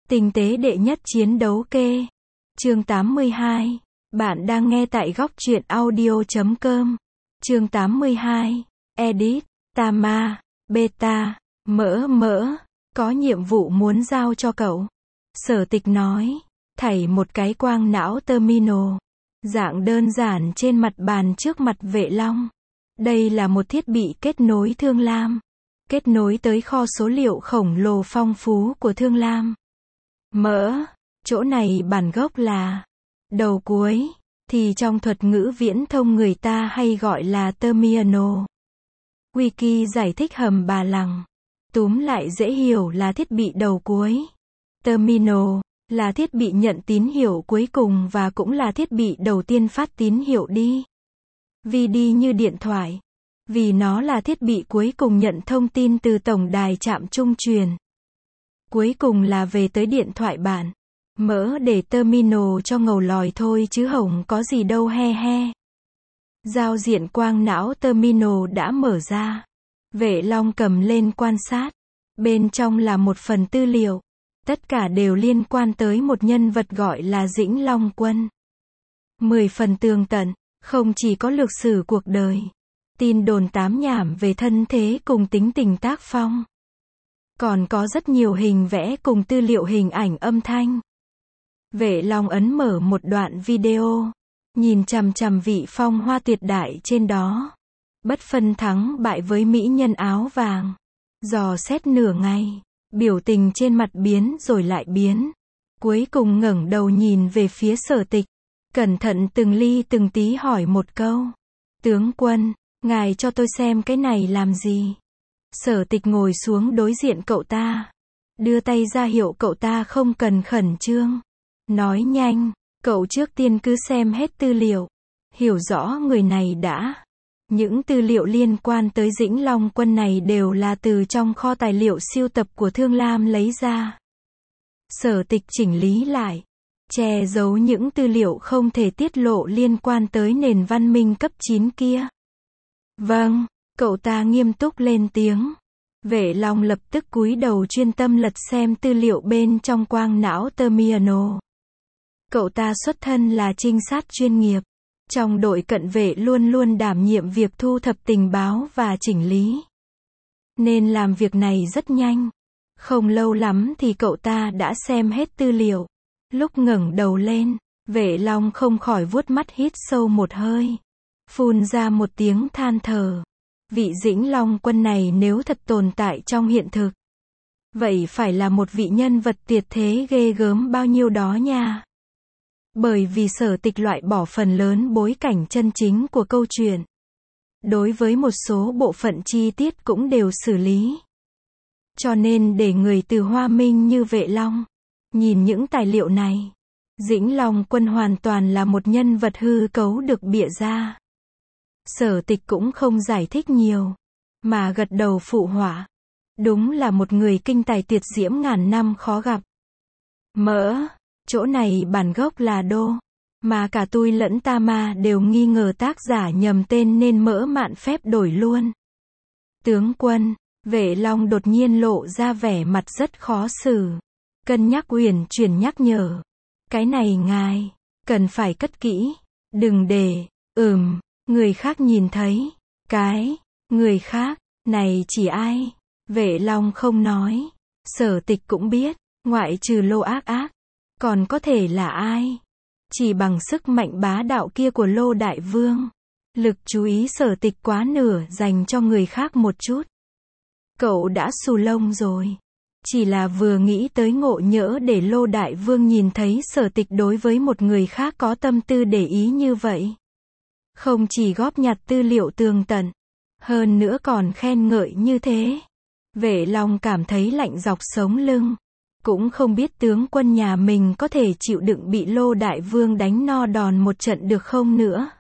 Tinh tế đệ nhất chiến đấu kê. Chương 82. Bạn đang nghe tại góc truyện audio.com. Chương 82. Edit. Tama. Beta. Mỡ. Có nhiệm vụ muốn giao cho cậu. Sở Tịch nói. Thảy một cái quang não terminal. Dạng đơn giản trên mặt bàn trước mặt Vệ Long. Đây là một thiết bị kết nối Thương Lam. Kết nối tới kho số liệu khổng lồ phong phú của Thương Lam. Mỡ. Chỗ này bản gốc là đầu cuối, thì trong thuật ngữ viễn thông người ta hay gọi là terminal. Wiki giải thích hầm bà lằng. Túm lại dễ hiểu là thiết bị đầu cuối. Terminal là thiết bị nhận tín hiệu cuối cùng và cũng là thiết bị đầu tiên phát tín hiệu đi. Vì đi như điện thoại. Vì nó là thiết bị cuối cùng nhận thông tin từ tổng đài trạm trung truyền. Cuối cùng là về tới điện thoại bạn. Mỡ để terminal cho ngầu lòi thôi chứ hổng có gì đâu he he. Giao diện quang não terminal đã mở ra. Vệ Long cầm lên quan sát. Bên trong là một phần tư liệu. Tất cả đều liên quan tới một nhân vật gọi là Dĩnh Long Quân. 10 phần tường tận, không chỉ có lược sử cuộc đời. Tin đồn tám nhảm về thân thế cùng tính tình tác phong. Còn có rất nhiều hình vẽ cùng tư liệu hình ảnh âm thanh. Vệ Long ấn mở một đoạn video. Nhìn chằm chằm vị phong hoa tuyệt đại trên đó. Bất phân thắng bại với mỹ nhân áo vàng. Dò xét nửa ngày. Biểu tình trên mặt biến rồi lại biến. Cuối cùng ngẩng đầu nhìn về phía Sở Tịch. Cẩn thận từng ly từng tí hỏi một câu. Tướng quân, ngài cho tôi xem cái này làm gì? Sở Tịch ngồi xuống đối diện cậu ta. Đưa tay ra hiệu cậu ta không cần khẩn trương. Nói nhanh, cậu trước tiên cứ xem hết tư liệu. Hiểu rõ người này đã. Những tư liệu liên quan tới Dĩnh Long Quân này đều là từ trong kho tài liệu siêu tập của Thương Lam lấy ra. Sở Tịch chỉnh lý lại. Che giấu những tư liệu không thể tiết lộ liên quan tới nền văn minh cấp 9 kia. Vâng, cậu ta nghiêm túc lên tiếng. Vệ Long lập tức cúi đầu chuyên tâm lật xem tư liệu bên trong quang não terminal. Cậu ta xuất thân là trinh sát chuyên nghiệp. Trong đội cận vệ luôn luôn đảm nhiệm việc thu thập tình báo và chỉnh lý. Nên làm việc này rất nhanh. Không lâu lắm thì cậu ta đã xem hết tư liệu. Lúc ngẩng đầu lên, Vệ Long không khỏi vuốt mắt hít sâu một hơi. Phun ra một tiếng than thở. Vị Dĩnh Long Quân này nếu thật tồn tại trong hiện thực. Vậy phải là một vị nhân vật tuyệt thế ghê gớm bao nhiêu đó nha. Bởi vì Sở Tịch loại bỏ phần lớn bối cảnh chân chính của câu chuyện. Đối với một số bộ phận chi tiết cũng đều xử lý. Cho nên để người từ Hoa Minh như Vệ Long nhìn những tài liệu này, Dĩnh Long Quân hoàn toàn là một nhân vật hư cấu được bịa ra. Sở Tịch cũng không giải thích nhiều, mà gật đầu phụ họa. Đúng là một người kinh tài tuyệt diễm ngàn năm khó gặp. Mỡ. Chỗ này bản gốc là Đô. Mà cả tôi lẫn Tama đều nghi ngờ tác giả nhầm tên nên Mỡ mạn phép đổi luôn. Tướng quân, Vệ Long đột nhiên lộ ra vẻ mặt rất khó xử. Cân nhắc uyển chuyển nhắc nhở. Cái này ngài, cần phải cất kỹ. Đừng để, người khác nhìn thấy. Người khác, này chỉ ai? Vệ Long không nói. Sở Tịch cũng biết, ngoại trừ Lô Ác Ác. Còn có thể là ai? Chỉ bằng sức mạnh bá đạo kia của Lô Đại Vương. Lực chú ý Sở Tịch quá nửa dành cho người khác một chút. Cậu đã xù lông rồi. Chỉ là vừa nghĩ tới ngộ nhỡ để Lô Đại Vương nhìn thấy Sở Tịch đối với một người khác có tâm tư để ý như vậy. Không chỉ góp nhặt tư liệu tường tận, hơn nữa còn khen ngợi như thế. Vệ Long cảm thấy lạnh dọc sống lưng. Cũng không biết tướng quân nhà mình có thể chịu đựng bị Lô Đại Vương đánh no đòn một trận được không nữa.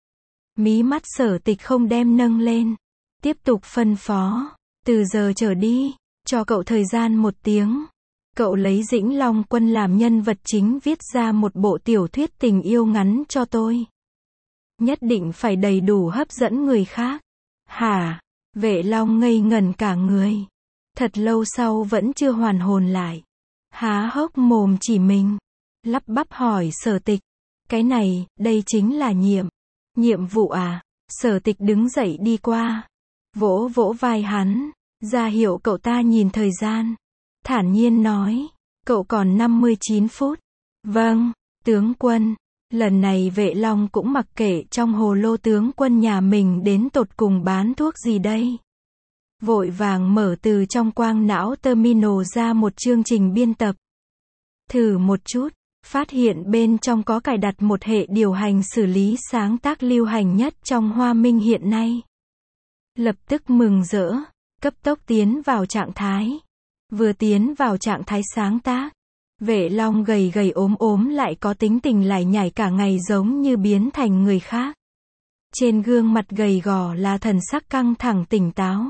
Mí mắt Sở Tịch không đem nâng lên. Tiếp tục phân phó. Từ giờ trở đi, cho cậu thời gian 1 tiếng. Cậu lấy Dĩnh Long Quân làm nhân vật chính viết ra một bộ tiểu thuyết tình yêu ngắn cho tôi. Nhất định phải đầy đủ hấp dẫn người khác. Hả? Vệ Long ngây ngẩn cả người. Thật lâu sau vẫn chưa hoàn hồn lại. há hốc mồm chỉ mình, lắp bắp hỏi Sở Tịch. Cái này, đây chính là nhiệm vụ à? Sở Tịch đứng dậy đi qua, vỗ vỗ vai hắn, ra hiệu cậu ta nhìn thời gian. Thản nhiên nói, cậu còn 59 phút. Vâng, tướng quân. Lần này Vệ Long cũng mặc kệ trong hồ lô tướng quân nhà mình đến tột cùng bán thuốc gì đây. Vội vàng mở từ trong quang não terminal ra một chương trình biên tập. Thử một chút, phát hiện bên trong có cài đặt một hệ điều hành xử lý sáng tác lưu hành nhất trong Hoa Minh hiện nay. Lập tức mừng rỡ, cấp tốc tiến vào trạng thái. Vừa tiến vào trạng thái sáng tác, Vệ Long gầy gầy ốm ốm lại có tính tình lải nhải cả ngày giống như biến thành người khác. Trên gương mặt gầy gò là thần sắc căng thẳng tỉnh táo.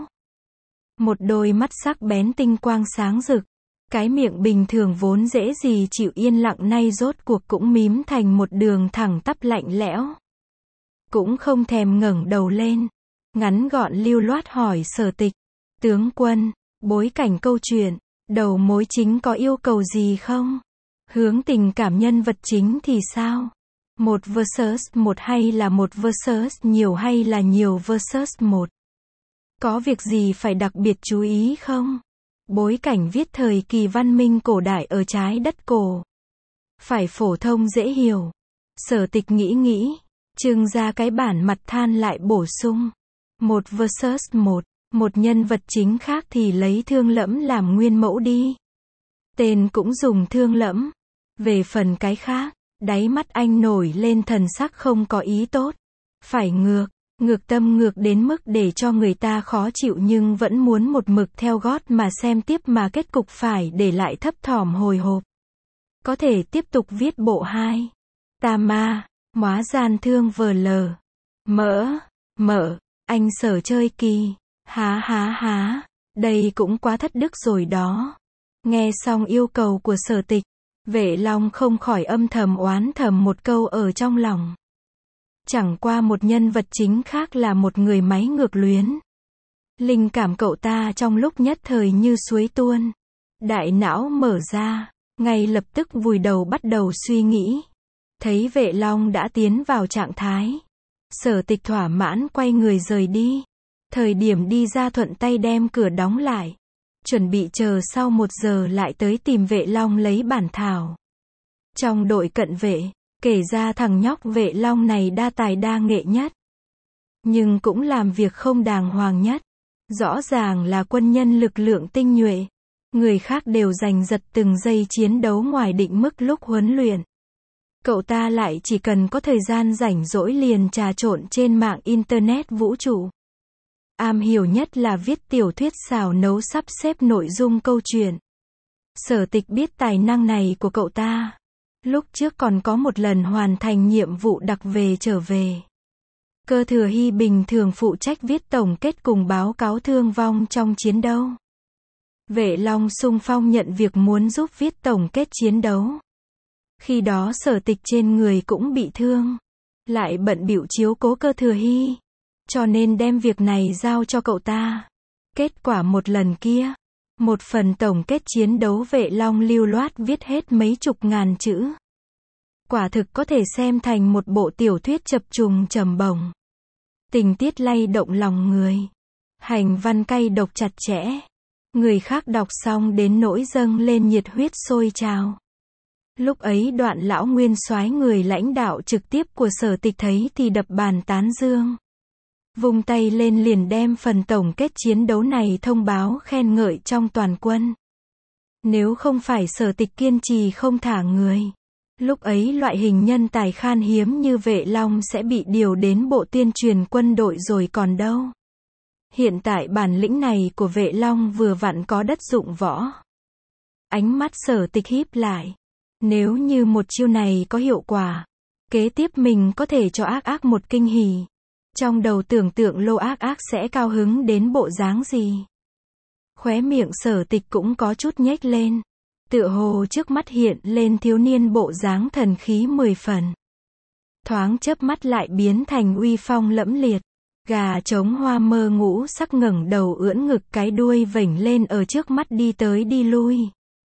Một đôi mắt sắc bén tinh quang sáng rực. Cái miệng bình thường vốn dễ gì chịu yên lặng nay rốt cuộc cũng mím thành một đường thẳng tắp lạnh lẽo. Cũng không thèm ngẩng đầu lên. Ngắn gọn lưu loát hỏi Sở Tịch. Tướng quân, bối cảnh câu chuyện, đầu mối chính có yêu cầu gì không? Hướng tình cảm nhân vật chính thì sao? Một versus một hay là một versus nhiều hay là nhiều versus một? Có việc gì phải đặc biệt chú ý không? Bối cảnh viết thời kỳ văn minh cổ đại ở trái đất cổ. Phải phổ thông dễ hiểu. Sở Tịch nghĩ, trưng ra cái bản mặt than lại bổ sung. Một versus một nhân vật chính khác thì lấy Thương Lẫm làm nguyên mẫu đi. Tên cũng dùng Thương Lẫm. Về phần cái khác, đáy mắt anh nổi lên thần sắc không có ý tốt. Phải ngược tâm ngược đến mức để cho người ta khó chịu nhưng vẫn muốn một mực theo gót mà xem tiếp mà kết cục phải để lại thấp thỏm hồi hộp. Có thể tiếp tục viết bộ 2. Tà ma, móa gian thương vờ lờ. Mở, anh Sở chơi kỳ. Há, đây cũng quá thất đức rồi đó. Nghe xong yêu cầu của Sở Tịch, Vệ Long không khỏi âm thầm oán thầm một câu ở trong lòng. Chẳng qua một nhân vật chính khác là một người máy ngược luyến. Linh cảm cậu ta trong lúc nhất thời như suối tuôn. Đại não mở ra, ngay lập tức vùi đầu bắt đầu suy nghĩ. Thấy Vệ Long đã tiến vào trạng thái. Sở Tịch thỏa mãn quay người rời đi. Thời điểm đi ra thuận tay đem cửa đóng lại. Chuẩn bị chờ sau 1 giờ lại tới tìm Vệ Long lấy bản thảo. Trong đội cận vệ, kể ra thằng nhóc Vệ Long này đa tài đa nghệ nhất. Nhưng cũng làm việc không đàng hoàng nhất. Rõ ràng là quân nhân lực lượng tinh nhuệ. Người khác đều giành giật từng giây chiến đấu ngoài định mức lúc huấn luyện. Cậu ta lại chỉ cần có thời gian rảnh rỗi liền trà trộn trên mạng Internet vũ trụ. Am hiểu nhất là viết tiểu thuyết xào nấu sắp xếp nội dung câu chuyện. Sở Tịch biết tài năng này của cậu ta. Lúc trước còn có một lần hoàn thành nhiệm vụ đặc về trở về. Cơ Thừa Hy bình thường phụ trách viết tổng kết cùng báo cáo thương vong trong chiến đấu. Vệ Long xung phong nhận việc muốn giúp viết tổng kết chiến đấu. Khi đó Sở Tịch trên người cũng bị thương. Lại bận bịu chiếu cố Cơ Thừa Hy. Cho nên đem việc này giao cho cậu ta. Kết quả một lần kia. Một phần tổng kết chiến đấu Vệ Long lưu loát viết hết mấy chục ngàn chữ. Quả thực có thể xem thành một bộ tiểu thuyết chập trùng trầm bổng. Tình tiết lay động lòng người. Hành văn cay độc chặt chẽ. Người khác đọc xong đến nỗi dâng lên nhiệt huyết sôi trào. Lúc ấy Đoạn lão nguyên soái người lãnh đạo trực tiếp của Sở Tịch thấy thì đập bàn tán dương. Vung tay lên liền đem phần tổng kết chiến đấu này thông báo khen ngợi trong toàn quân. Nếu không phải Sở Tịch kiên trì không thả người, lúc ấy loại hình nhân tài khan hiếm như Vệ Long sẽ bị điều đến bộ tuyên truyền quân đội rồi còn đâu. Hiện tại bản lĩnh này của Vệ Long vừa vặn có đất dụng võ. Ánh mắt Sở Tịch híp lại. Nếu như một chiêu này có hiệu quả, kế tiếp mình có thể cho Ác Ác một kinh hỉ. Trong đầu tưởng tượng Lô Ác Ác sẽ cao hứng đến bộ dáng gì. Khóe miệng Sở Tịch cũng có chút nhếch lên. Tựa hồ trước mắt hiện lên thiếu niên bộ dáng thần khí 10 phần. Thoáng chớp mắt lại biến thành uy phong lẫm liệt. Gà trống hoa mơ ngũ sắc ngẩng đầu ưỡn ngực cái đuôi vểnh lên ở trước mắt đi tới đi lui.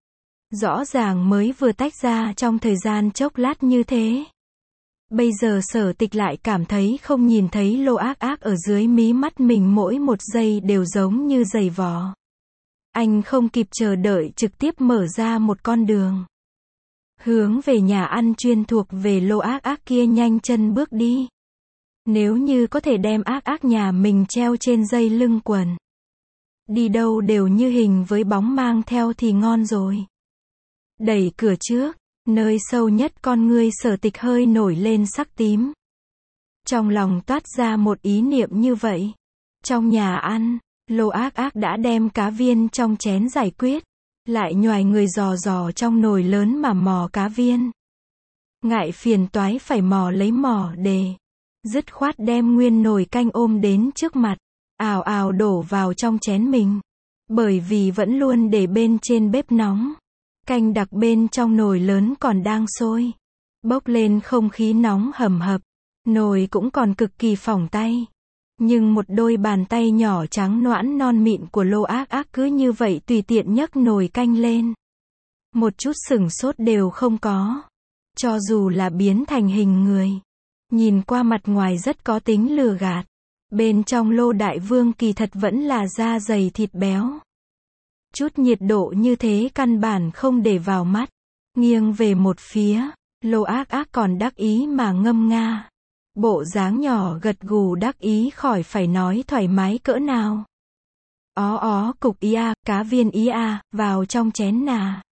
Rõ ràng mới vừa tách ra trong thời gian chốc lát như thế. Bây giờ Sở Tịch lại cảm thấy không nhìn thấy Lô Ác Ác ở dưới mí mắt mình mỗi một giây đều giống như giày vò. Anh không kịp chờ đợi trực tiếp mở ra một con đường. Hướng về nhà ăn chuyên thuộc về Lô Ác Ác kia nhanh chân bước đi. Nếu như có thể đem Ác Ác nhà mình treo trên dây lưng quần. Đi đâu đều như hình với bóng mang theo thì ngon rồi. Đẩy cửa trước, nơi sâu nhất con ngươi Sở Tịch hơi nổi lên sắc tím. Trong lòng toát ra một ý niệm như vậy. Trong nhà ăn, Lô Ác Ác đã đem cá viên trong chén giải quyết. Lại nhoài người dò dò trong nồi lớn mà mò cá viên. Ngại phiền toái phải mò lấy mỏ đề. Dứt khoát đem nguyên nồi canh ôm đến trước mặt. Ào ào đổ vào trong chén mình. Bởi vì vẫn luôn để bên trên bếp nóng. Canh đặc bên trong nồi lớn còn đang sôi. Bốc lên không khí nóng hầm hập. Nồi cũng còn cực kỳ phỏng tay. Nhưng một đôi bàn tay nhỏ trắng nõn non mịn của Lô Ác Ác cứ như vậy tùy tiện nhấc nồi canh lên. Một chút sửng sốt đều không có. Cho dù là biến thành hình người. Nhìn qua mặt ngoài rất có tính lừa gạt. Bên trong Lô Đại Vương kỳ thật vẫn là da dày thịt béo. Chút nhiệt độ như thế căn bản không để vào mắt. Nghiêng về một phía, Lô Ác Ác còn đắc ý mà ngâm nga. Bộ dáng nhỏ gật gù đắc ý khỏi phải nói thoải mái cỡ nào. Ó cục ý a, cá viên ý a, vào trong chén nà.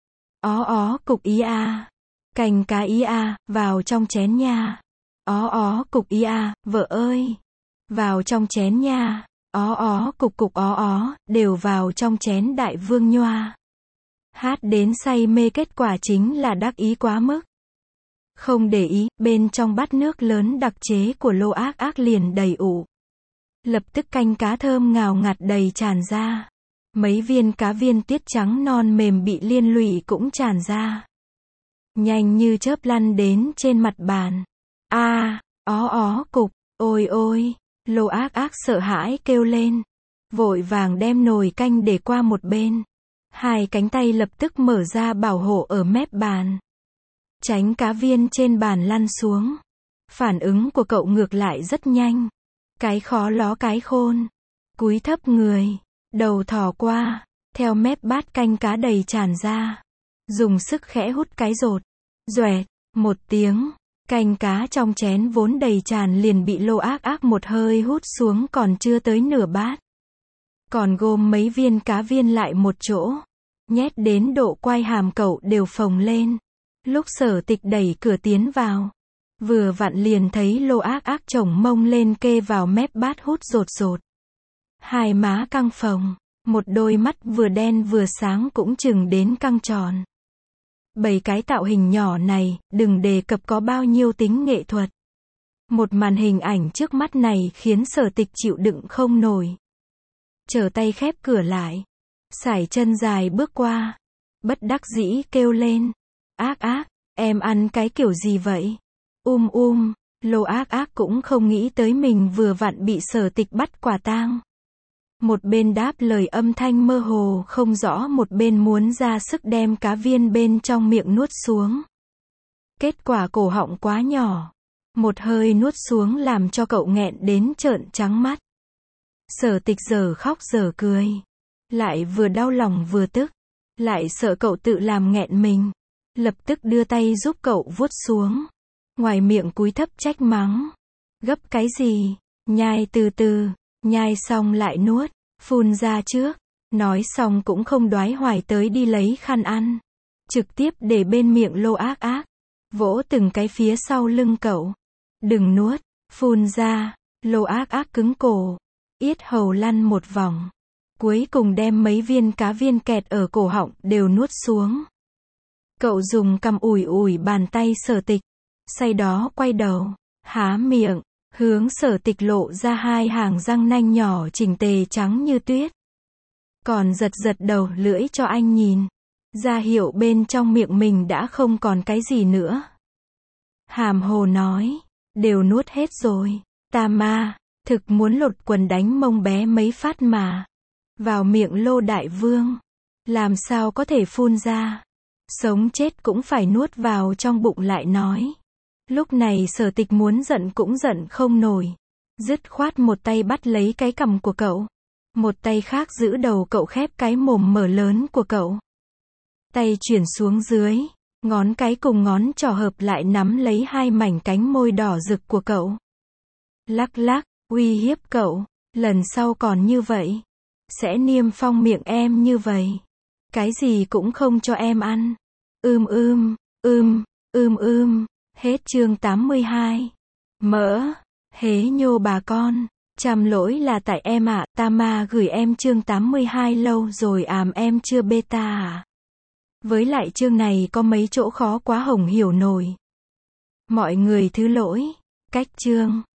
Ó cục ý a, canh cá ý a, vào trong chén nha. Ó cục ý a, vợ ơi, vào trong chén nha. Ó cục ó, đều vào trong chén đại vương nhoa. Hát đến say mê kết quả chính là đắc ý quá mức. Không để ý, bên trong bát nước lớn đặc chế của Lô Ác Ác liền đầy ụ. Lập tức canh cá thơm ngào ngạt đầy tràn ra. Mấy viên cá viên tiết trắng non mềm bị liên lụy cũng tràn ra. Nhanh như chớp lăn đến trên mặt bàn. Ó cục, ôi, Lô Ác Ác sợ hãi kêu lên. Vội vàng đem nồi canh để qua một bên. Hai cánh tay lập tức mở ra bảo hộ ở mép bàn. Tránh cá viên trên bàn lăn xuống. Phản ứng của cậu ngược lại rất nhanh. Cái khó ló cái khôn. Cúi thấp người. Đầu thò qua. Theo mép bát canh cá đầy tràn ra. Dùng sức khẽ hút cái rột. Doẹt. Một tiếng. Canh cá trong chén vốn đầy tràn liền bị Lô Ác Ác một hơi hút xuống còn chưa tới nửa bát. Còn gom mấy viên cá viên lại một chỗ. Nhét đến độ quai hàm cậu đều phồng lên. Lúc Sở Tịch đẩy cửa tiến vào. Vừa vặn liền thấy Lô Ác Ác chổng mông lên kê vào mép bát hút rột. Hai má căng phồng. Một đôi mắt vừa đen vừa sáng cũng chừng đến căng tròn. Bảy cái tạo hình nhỏ này, đừng đề cập có bao nhiêu tính nghệ thuật. Một màn hình ảnh trước mắt này khiến Sở Tịch chịu đựng không nổi. Trở tay khép cửa lại. Sải chân dài bước qua. Bất đắc dĩ kêu lên. Ác Ác, em ăn cái kiểu gì vậy? Lô Ác Ác cũng không nghĩ tới mình vừa vặn bị Sở Tịch bắt quả tang. Một bên đáp lời âm thanh mơ hồ không rõ, một bên muốn ra sức đem cá viên bên trong miệng nuốt xuống. Kết quả cổ họng quá nhỏ. Một hơi nuốt xuống làm cho cậu nghẹn đến trợn trắng mắt. Sở Tịch giờ khóc giờ cười. Lại vừa đau lòng vừa tức. Lại sợ cậu tự làm nghẹn mình. Lập tức đưa tay giúp cậu vuốt xuống. Ngoài miệng cúi thấp trách mắng. Gấp cái gì? Nhai từ từ. Nhai xong lại nuốt. Phun ra trước. Nói xong cũng không đoái hoài tới đi lấy khăn ăn. Trực tiếp để bên miệng Lô Ác Ác. Vỗ từng cái phía sau lưng cậu. Đừng nuốt. Phun ra. Lô Ác Ác cứng cổ. Yết hầu lăn một vòng. Cuối cùng đem mấy viên cá viên kẹt ở cổ họng đều nuốt xuống. Cậu dùng cằm ủi bàn tay Sở Tịch. Sau đó quay đầu. Há miệng. Hướng Sở Tịch lộ ra hai hàng răng nanh nhỏ chỉnh tề trắng như tuyết. Còn giật đầu lưỡi cho anh nhìn. Ra hiệu bên trong miệng mình đã không còn cái gì nữa. Hàm hồ nói. Đều nuốt hết rồi. Ta ma. Thực muốn lột quần đánh mông bé mấy phát mà. Vào miệng Lô Đại Vương. Làm sao có thể phun ra. Sống chết cũng phải nuốt vào trong bụng lại nói. Lúc này Sở Tịch muốn giận cũng giận không nổi. Dứt khoát một tay bắt lấy cái cằm của cậu. Một tay khác giữ đầu cậu khép cái mồm mở lớn của cậu. Tay chuyển xuống dưới. Ngón cái cùng ngón trỏ hợp lại nắm lấy hai mảnh cánh môi đỏ rực của cậu. Lắc lắc, uy hiếp cậu. Lần sau còn như vậy. Sẽ niêm phong miệng em như vậy. Cái gì cũng không cho em ăn. Hết chương 82. Mỡ. Hế nhô bà con. Trăm lỗi là tại em ạ, Tama gửi em chương 82 lâu rồi em chưa beta à. Với lại chương này có mấy chỗ khó quá Hồng hiểu nổi. Mọi người thứ lỗi. Cách chương.